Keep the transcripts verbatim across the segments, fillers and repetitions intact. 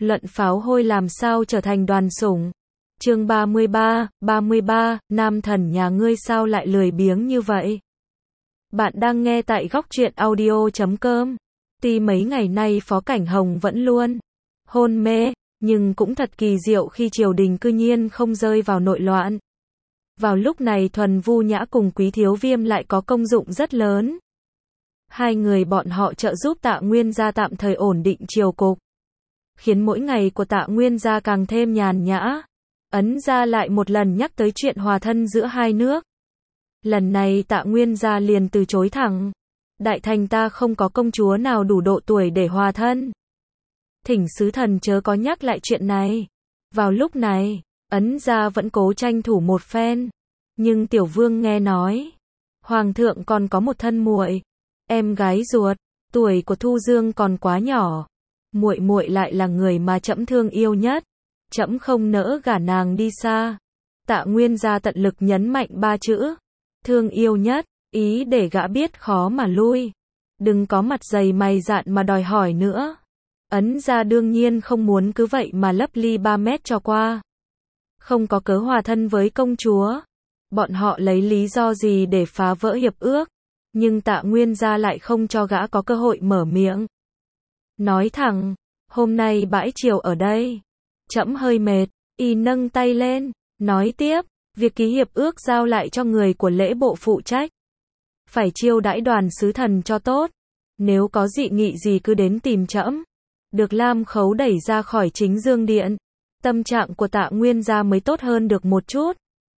Luận pháo hôi làm sao trở thành đoàn sủng. Chương ba mươi ba, ba mươi ba, nam thần nhà ngươi sao lại lười biếng như vậy? Bạn đang nghe tại góc truyện audio chấm com. Tuy mấy ngày nay Phó Cảnh Hồng vẫn luôn hôn mê, nhưng cũng thật kỳ diệu khi triều đình cư nhiên không rơi vào nội loạn. Vào lúc này Thuần Vu Nhã cùng Quý Thiếu Viêm lại có công dụng rất lớn. Hai người bọn họ trợ giúp Tạ Nguyên gia tạm thời ổn định triều cục, khiến mỗi ngày của Tạ Nguyên gia càng thêm nhàn nhã. Ấn gia lại một lần nhắc tới chuyện hòa thân giữa hai nước. Lần này Tạ Nguyên gia liền từ chối thẳng. Đại thành ta không có công chúa nào đủ độ tuổi để hòa thân. Thỉnh sứ thần chớ có nhắc lại chuyện này. Vào lúc này, Ấn gia vẫn cố tranh thủ một phen. Nhưng Tiểu Vương nghe nói, Hoàng thượng còn có một thân muội, em gái ruột, tuổi của Thu Dương còn quá nhỏ. Muội muội lại là người mà trẫm thương yêu nhất. Trẫm không nỡ gả nàng đi xa. Tạ Nguyên gia tận lực nhấn mạnh ba chữ. Thương yêu nhất, ý để gã biết khó mà lui. Đừng có mặt dày mày dạn mà đòi hỏi nữa. Ấn gia đương nhiên không muốn cứ vậy mà lấp ly ba mét cho qua. Không có cớ hòa thân với công chúa. Bọn họ lấy lý do gì để phá vỡ hiệp ước. Nhưng Tạ Nguyên gia lại không cho gã có cơ hội mở miệng. Nói thẳng, hôm nay bãi triều ở đây. Trẫm hơi mệt, y nâng tay lên, nói tiếp, việc ký hiệp ước giao lại cho người của lễ bộ phụ trách. Phải chiêu đãi đoàn sứ thần cho tốt. Nếu có dị nghị gì cứ đến tìm trẫm. Được Lam Khấu đẩy ra khỏi chính dương điện. Tâm trạng của Tạ Nguyên gia mới tốt hơn được một chút.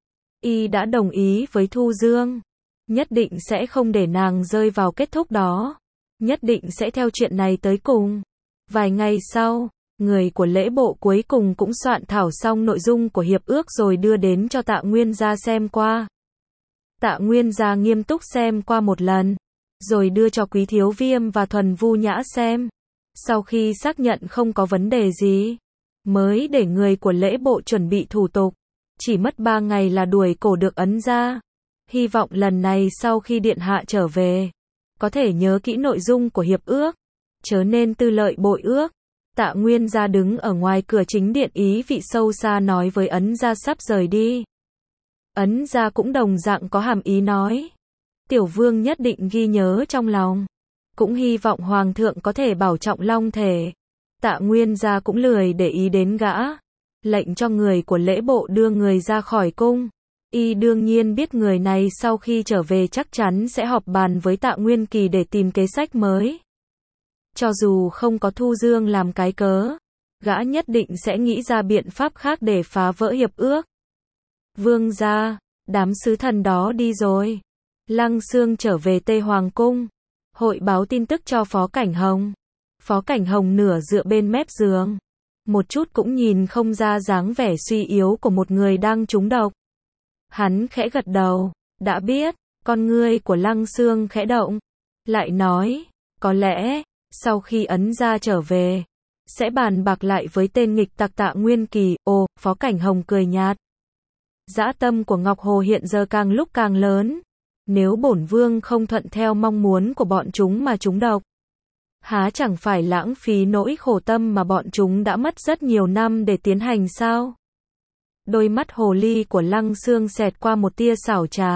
Y đã đồng ý với Thu Dương. Nhất định sẽ không để nàng rơi vào kết thúc đó. Nhất định sẽ theo chuyện này tới cùng. Vài ngày sau, người của lễ bộ cuối cùng cũng soạn thảo xong nội dung của hiệp ước rồi đưa đến cho Tạ Nguyên gia xem qua. Tạ Nguyên gia nghiêm túc xem qua một lần, rồi đưa cho Quý Thiếu Viêm và Thuần Vu Nhã xem. Sau khi xác nhận không có vấn đề gì, mới để người của lễ bộ chuẩn bị thủ tục. Chỉ mất ba ngày là đuổi cổ được Ấn gia. Hy vọng lần này sau khi điện hạ trở về, có thể nhớ kỹ nội dung của hiệp ước, chớ nên tư lợi bội ước. Tạ Nguyên gia đứng ở ngoài cửa chính điện ý vị sâu xa nói với Ấn gia sắp rời đi. Ấn gia cũng đồng dạng có hàm ý nói. Tiểu Vương nhất định ghi nhớ trong lòng. Cũng hy vọng Hoàng thượng có thể bảo trọng long thể. Tạ Nguyên gia cũng lười để ý đến gã. Lệnh cho người của lễ bộ đưa người ra khỏi cung. Y đương nhiên biết người này sau khi trở về chắc chắn sẽ họp bàn với Tạ Nguyên Kỳ để tìm kế sách mới. Cho dù không có Thu Dương làm cái cớ, gã nhất định sẽ nghĩ ra biện pháp khác để phá vỡ hiệp ước. Vương gia, đám sứ thần đó đi rồi. Lăng Xương trở về Tây Hoàng cung, hội báo tin tức cho Phó Cảnh Hồng. Phó Cảnh Hồng nửa dựa bên mép giường, một chút cũng nhìn không ra dáng vẻ suy yếu của một người đang trúng độc. Hắn khẽ gật đầu, đã biết. Con ngươi của Lăng Xương khẽ động, lại nói, có lẽ sau khi Ấn gia trở về, sẽ bàn bạc lại với tên nghịch tặc Tạ Nguyên Kỳ. Ồ, Phó Cảnh Hồng cười nhạt. Dã tâm của Ngọc Hồ hiện giờ càng lúc càng lớn. Nếu bổn vương không thuận theo mong muốn của bọn chúng mà chúng độc, há chẳng phải lãng phí nỗi khổ tâm mà bọn chúng đã mất rất nhiều năm để tiến hành sao? Đôi mắt hồ ly của Lăng Xương xẹt qua một tia xảo trá.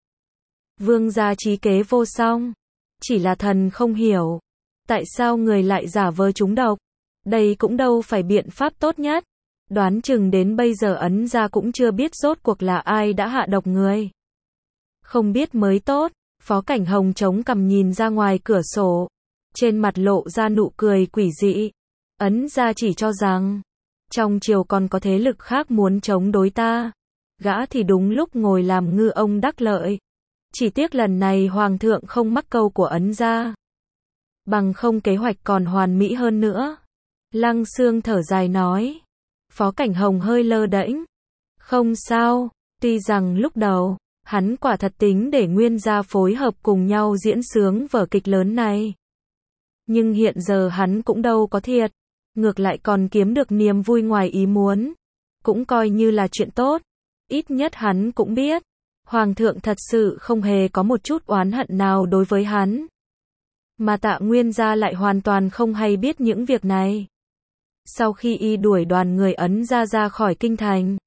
Vương gia trí kế vô song, chỉ là thần không hiểu. Tại sao người lại giả vờ trúng độc? Đây cũng đâu phải biện pháp tốt nhất. Đoán chừng đến bây giờ Ấn gia cũng chưa biết rốt cuộc là ai đã hạ độc người. Không biết mới tốt. Phó Cảnh Hồng chống cằm nhìn ra ngoài cửa sổ, trên mặt lộ ra nụ cười quỷ dị. Ấn gia chỉ cho rằng trong triều còn có thế lực khác muốn chống đối ta. Gã thì đúng lúc ngồi làm ngư ông đắc lợi. Chỉ tiếc lần này Hoàng thượng không mắc câu của Ấn gia. Bằng không kế hoạch còn hoàn mỹ hơn nữa. Lăng Xương thở dài nói. Phó Cảnh Hồng hơi lơ đễnh. Không sao, tuy rằng lúc đầu, hắn quả thật tính để Nguyên gia phối hợp cùng nhau diễn sướng vở kịch lớn này. Nhưng hiện giờ hắn cũng đâu có thiệt. Ngược lại còn kiếm được niềm vui ngoài ý muốn. Cũng coi như là chuyện tốt. Ít nhất hắn cũng biết. Hoàng thượng thật sự không hề có một chút oán hận nào đối với hắn. Mà Tạ Nguyên gia lại hoàn toàn không hay biết những việc này. Sau khi y đuổi đoàn người Ấn ra ra khỏi kinh thành,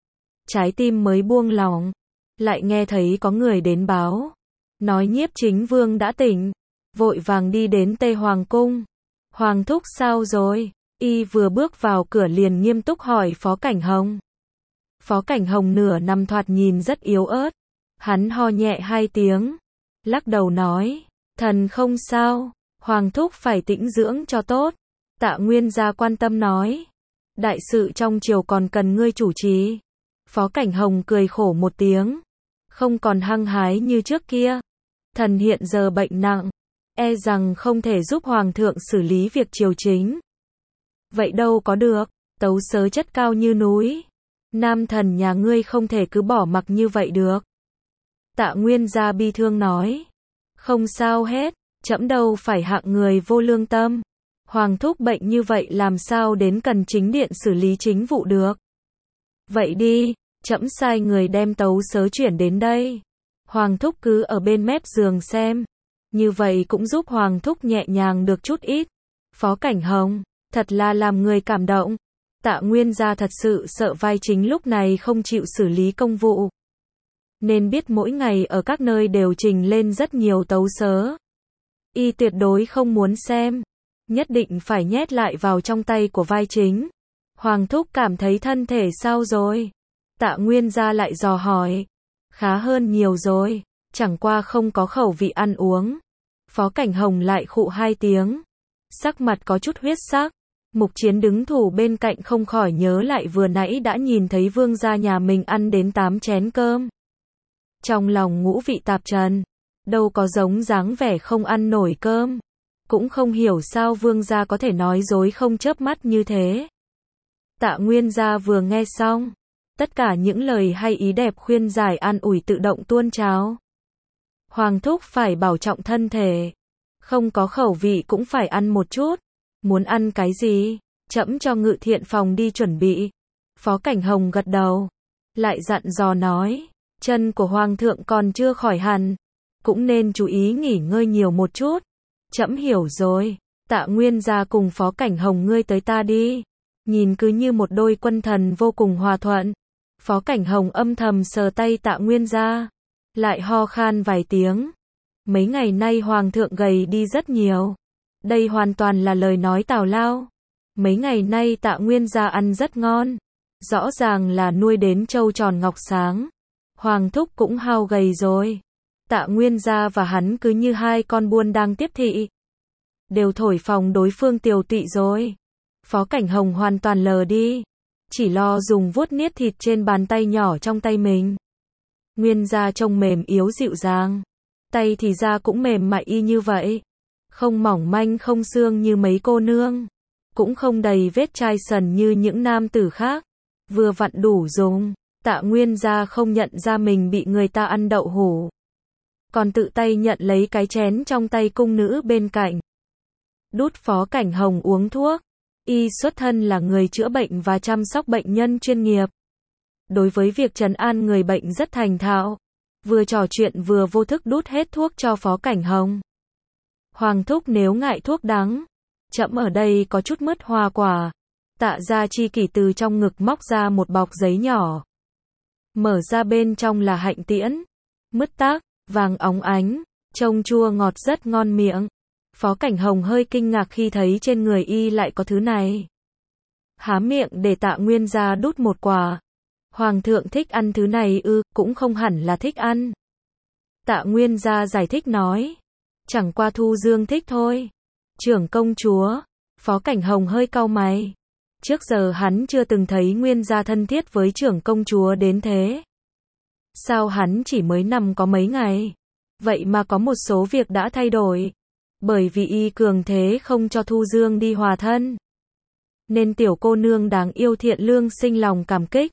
trái tim mới buông lỏng, lại nghe thấy có người đến báo, nói Nhiếp Chính Vương đã tỉnh, vội vàng đi đến Tây Hoàng cung. Hoàng thúc sao rồi? Y vừa bước vào cửa liền nghiêm túc hỏi Phó Cảnh Hồng. Phó Cảnh Hồng nửa nằm thoạt nhìn rất yếu ớt, hắn ho nhẹ hai tiếng, lắc đầu nói, thần không sao, Hoàng thúc phải tĩnh dưỡng cho tốt. Tạ Nguyên gia quan tâm nói, đại sự trong triều còn cần ngươi chủ trì. Phó Cảnh Hồng cười khổ một tiếng, không còn hăng hái như trước kia. Thần hiện giờ bệnh nặng, e rằng không thể giúp Hoàng thượng xử lý việc triều chính. Vậy đâu có được, tấu sớ chất cao như núi. Nam thần nhà ngươi không thể cứ bỏ mặc như vậy được. Tạ Nguyên gia bi thương nói, không sao hết, trẫm đâu phải hạng người vô lương tâm. Hoàng thúc bệnh như vậy làm sao đến cần chính điện xử lý chính vụ được. Vậy đi, trẫm sai người đem tấu sớ chuyển đến đây. Hoàng thúc cứ ở bên mép giường xem. Như vậy cũng giúp Hoàng thúc nhẹ nhàng được chút ít. Phó Cảnh Hồng, thật là làm người cảm động. Tạ Nguyên gia thật sự sợ vai chính lúc này không chịu xử lý công vụ, nên biết mỗi ngày ở các nơi đều trình lên rất nhiều tấu sớ. Y tuyệt đối không muốn xem, nhất định phải nhét lại vào trong tay của vai chính. Hoàng thúc cảm thấy thân thể sao rồi? Tạ Nguyên gia lại dò hỏi. Khá hơn nhiều rồi, chẳng qua không có khẩu vị ăn uống. Phó Cảnh Hồng lại khụ hai tiếng, sắc mặt có chút huyết sắc. Mục Chiến đứng thủ bên cạnh không khỏi nhớ lại vừa nãy đã nhìn thấy vương gia nhà mình ăn đến tám chén cơm. Trong lòng ngũ vị tạp trần, đâu có giống dáng vẻ không ăn nổi cơm. Cũng không hiểu sao vương gia có thể nói dối không chớp mắt như thế. Tạ Nguyên gia vừa nghe xong, tất cả những lời hay ý đẹp khuyên giải an ủi tự động tuôn trào. Hoàng thúc phải bảo trọng thân thể, không có khẩu vị cũng phải ăn một chút. Muốn ăn cái gì, trẫm cho Ngự Thiện phòng đi chuẩn bị. Phó Cảnh Hồng gật đầu, lại dặn dò nói, chân của Hoàng thượng còn chưa khỏi hẳn, cũng nên chú ý nghỉ ngơi nhiều một chút. Trẫm hiểu rồi. Tạ Nguyên gia cùng Phó Cảnh Hồng ngươi tới ta đi. Nhìn cứ như một đôi quân thần vô cùng hòa thuận. Phó Cảnh Hồng âm thầm sờ tay Tạ Nguyên gia, lại ho khan vài tiếng. Mấy ngày nay Hoàng thượng gầy đi rất nhiều. Đây hoàn toàn là lời nói tào lao. Mấy ngày nay Tạ Nguyên gia ăn rất ngon, rõ ràng là nuôi đến trâu tròn ngọc sáng. Hoàng thúc cũng hao gầy rồi. Tạ Nguyên gia và hắn cứ như hai con buôn đang tiếp thị, đều thổi phồng đối phương tiều tụy rồi. Phó Cảnh Hồng hoàn toàn lờ đi, chỉ lo dùng vuốt niết thịt trên bàn tay nhỏ trong tay mình. Nguyên gia trông mềm yếu dịu dàng, tay thì da cũng mềm mại y như vậy, không mỏng manh không xương như mấy cô nương, cũng không đầy vết chai sần như những nam tử khác, vừa vặn đủ dùng. Tạ Nguyên gia không nhận ra mình bị người ta ăn đậu hũ, còn tự tay nhận lấy cái chén trong tay cung nữ bên cạnh, đút Phó Cảnh Hồng uống thuốc. Y xuất thân là người chữa bệnh và chăm sóc bệnh nhân chuyên nghiệp, đối với việc trấn an người bệnh rất thành thạo, vừa trò chuyện vừa vô thức đút hết thuốc cho Phó Cảnh Hồng. Hoàng thúc nếu ngại thuốc đắng, trẫm ở đây có chút mứt hoa quả. Tạ Gia Chi Kỷ từ trong ngực móc ra một bọc giấy nhỏ, mở ra bên trong là hạnh tiễn, mứt tác, vàng óng ánh, trông chua ngọt rất ngon miệng. Phó Cảnh Hồng hơi kinh ngạc khi thấy trên người y lại có thứ này. Há miệng để Tạ Nguyên gia đút một quả. Hoàng thượng thích ăn thứ này ư? Cũng không hẳn là thích ăn. Tạ Nguyên gia giải thích nói, chẳng qua Thu Dương thích thôi. Trưởng công chúa. Phó Cảnh Hồng hơi cau mày. Trước giờ hắn chưa từng thấy Nguyên gia thân thiết với trưởng công chúa đến thế. Sao hắn chỉ mới nằm có mấy ngày, vậy mà có một số việc đã thay đổi. Bởi vì y cường thế không cho Thu Dương đi hòa thân, nên tiểu cô nương đáng yêu thiện lương sinh lòng cảm kích,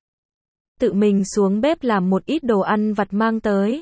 tự mình xuống bếp làm một ít đồ ăn vặt mang tới.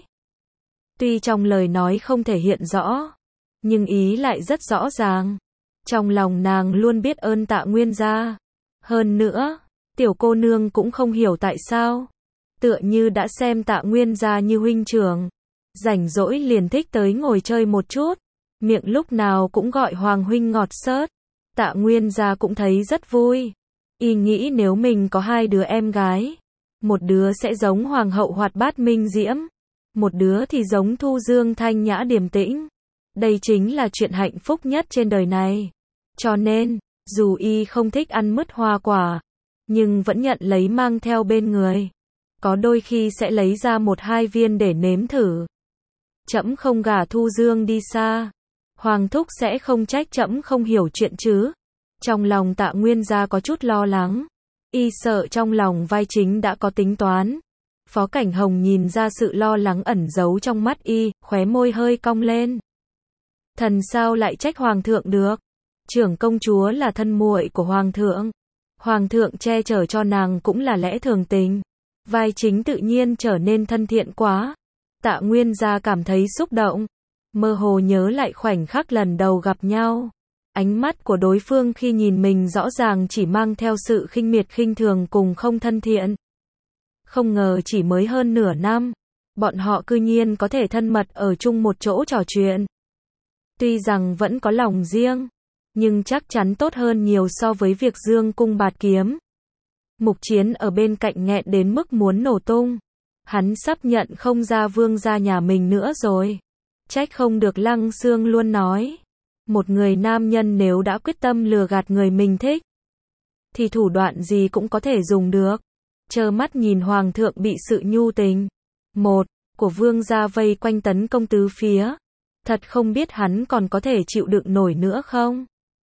Tuy trong lời nói không thể hiện rõ, nhưng ý lại rất rõ ràng. Trong lòng nàng luôn biết ơn Tạ Nguyên gia. Hơn nữa, tiểu cô nương cũng không hiểu tại sao, tựa như đã xem Tạ Nguyên gia như huynh trưởng, rảnh rỗi liền thích tới ngồi chơi một chút. Miệng lúc nào cũng gọi Hoàng huynh ngọt xớt. Tạ Nguyên Gia cũng thấy rất vui. Y nghĩ nếu mình có hai đứa em gái, một đứa sẽ giống hoàng hậu hoạt bát minh diễm, một đứa thì giống Thu Dương thanh nhã điềm tĩnh. Đây chính là chuyện hạnh phúc nhất trên đời này. Cho nên, dù Y không thích ăn mứt hoa quả, nhưng vẫn nhận lấy mang theo bên người. Có đôi khi sẽ lấy ra một hai viên để nếm thử. Trẫm không gả Thu Dương đi xa, Hoàng thúc sẽ không trách trẫm không hiểu chuyện chứ? Trong lòng Tạ Nguyên Gia có chút lo lắng. Y sợ trong lòng vai chính đã có tính toán. Phó Cảnh Hồng nhìn ra sự lo lắng ẩn giấu trong mắt Y, khóe môi hơi cong lên. Thần sao lại trách Hoàng thượng được? Trưởng công chúa là thân muội của Hoàng thượng. Hoàng thượng che chở cho nàng cũng là lẽ thường tình. Vai chính tự nhiên trở nên thân thiện quá. Tạ Nguyên Gia cảm thấy xúc động. Mơ hồ nhớ lại khoảnh khắc lần đầu gặp nhau. Ánh mắt của đối phương khi nhìn mình rõ ràng chỉ mang theo sự khinh miệt khinh thường cùng không thân thiện. Không ngờ chỉ mới hơn nửa năm, bọn họ cư nhiên có thể thân mật ở chung một chỗ trò chuyện. Tuy rằng vẫn có lòng riêng, nhưng chắc chắn tốt hơn nhiều so với việc dương cung bạt kiếm. Mục Chiến ở bên cạnh nghẹn đến mức muốn nổ tung. Hắn sắp nhận không ra vương gia nhà mình nữa rồi. Trách không được Lăng Xương luôn nói. Một người nam nhân nếu đã quyết tâm lừa gạt người mình thích, thì thủ đoạn gì cũng có thể dùng được. Trơ mắt nhìn Hoàng thượng bị sự nhu tình một của vương gia vây quanh tấn công tứ phía. Thật không biết hắn còn có thể chịu đựng nổi nữa không?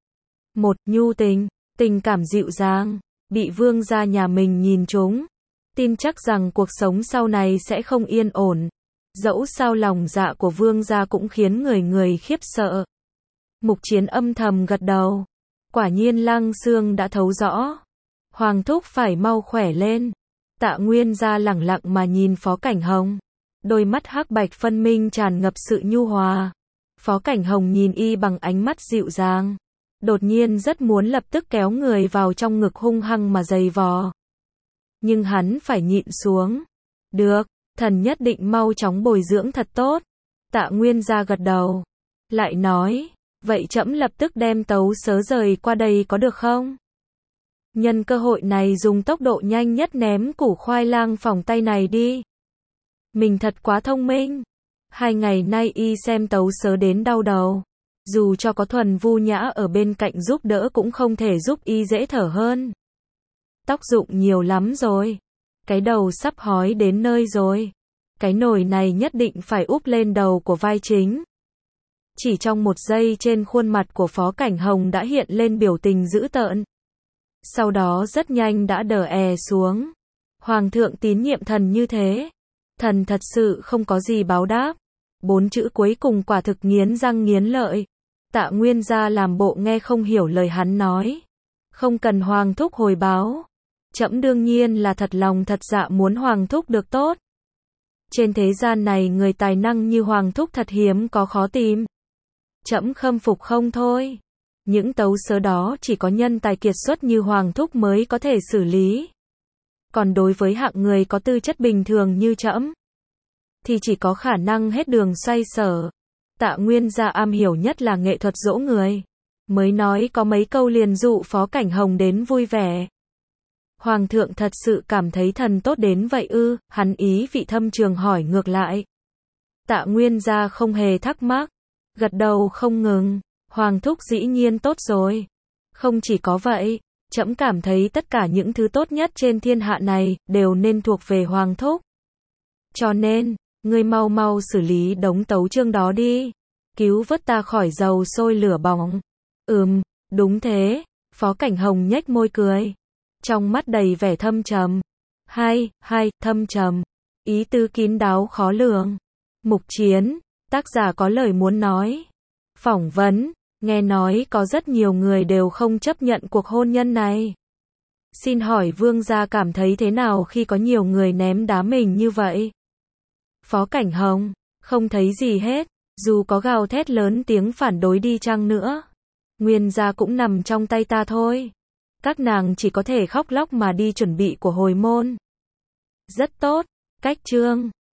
Một nhu tình, tình cảm dịu dàng, bị vương gia nhà mình nhìn trúng. Tin chắc rằng cuộc sống sau này sẽ không yên ổn. Dẫu sao lòng dạ của vương gia cũng khiến người người khiếp sợ. Mục Chiến âm thầm gật đầu. Quả nhiên Lăng Xương đã thấu rõ. Hoàng thúc phải mau khỏe lên. Tạ Nguyên Gia lẳng lặng mà nhìn Phó Cảnh Hồng. Đôi mắt hắc bạch phân minh tràn ngập sự nhu hòa. Phó Cảnh Hồng nhìn Y bằng ánh mắt dịu dàng. Đột nhiên rất muốn lập tức kéo người vào trong ngực hung hăng mà giày vò. Nhưng hắn phải nhịn xuống. Được, thần nhất định mau chóng bồi dưỡng thật tốt. Tạ Nguyên Gia gật đầu. Lại nói, vậy trẫm lập tức đem tấu sớ rời qua đây có được không? Nhân cơ hội này dùng tốc độ nhanh nhất ném củ khoai lang phỏng tay này đi. Mình thật quá thông minh. Hai ngày nay Y xem tấu sớ đến đau đầu. Dù cho có Thuần Vu Nhã ở bên cạnh giúp đỡ cũng không thể giúp Y dễ thở hơn. Tóc rụng nhiều lắm rồi. Cái đầu sắp hói đến nơi rồi. Cái nồi này nhất định phải úp lên đầu của vai chính. Chỉ trong một giây trên khuôn mặt của Phó Cảnh Hồng đã hiện lên biểu tình dữ tợn. Sau đó rất nhanh đã đờ è xuống. Hoàng thượng tín nhiệm thần như thế. Thần thật sự không có gì báo đáp. Bốn chữ cuối cùng quả thực nghiến răng nghiến lợi. Tạ Nguyên Gia làm bộ nghe không hiểu lời hắn nói. Không cần Hoàng thúc hồi báo. Trẫm đương nhiên là thật lòng thật dạ muốn Hoàng thúc được tốt. Trên thế gian này người tài năng như Hoàng thúc thật hiếm có khó tìm. Trẫm khâm phục không thôi. Những tấu sớ đó chỉ có nhân tài kiệt xuất như Hoàng thúc mới có thể xử lý. Còn đối với hạng người có tư chất bình thường như trẫm, thì chỉ có khả năng hết đường xoay sở. Tạ Nguyên Gia am hiểu nhất là nghệ thuật dỗ người. Mới nói có mấy câu liền dụ Phó Cảnh Hồng đến vui vẻ. Hoàng thượng thật sự cảm thấy thần tốt đến vậy ư? Hắn ý vị thâm trường hỏi ngược lại. Tạ Nguyên Gia không hề thắc mắc, gật đầu không ngừng. Hoàng thúc dĩ nhiên tốt rồi. Không chỉ có vậy, trẫm cảm thấy tất cả những thứ tốt nhất trên thiên hạ này đều nên thuộc về Hoàng thúc. Cho nên, ngươi mau mau xử lý đống tấu chương đó đi. Cứu vớt ta khỏi dầu sôi lửa bỏng. Ừm, đúng thế. Phó Cảnh Hồng nhếch môi cười. Trong mắt đầy vẻ thâm trầm. Hai, hai, thâm trầm. Ý tứ kín đáo khó lường. Mục Chiến, tác giả có lời muốn nói. Phỏng vấn, nghe nói có rất nhiều người đều không chấp nhận cuộc hôn nhân này. Xin hỏi vương gia cảm thấy thế nào khi có nhiều người ném đá mình như vậy? Phó Cảnh Hồng, không thấy gì hết, dù có gào thét lớn tiếng phản đối đi chăng nữa. Nguyên gia cũng nằm trong tay ta thôi. Các nàng chỉ có thể khóc lóc mà đi chuẩn bị của hồi môn. Rất tốt, cách chương.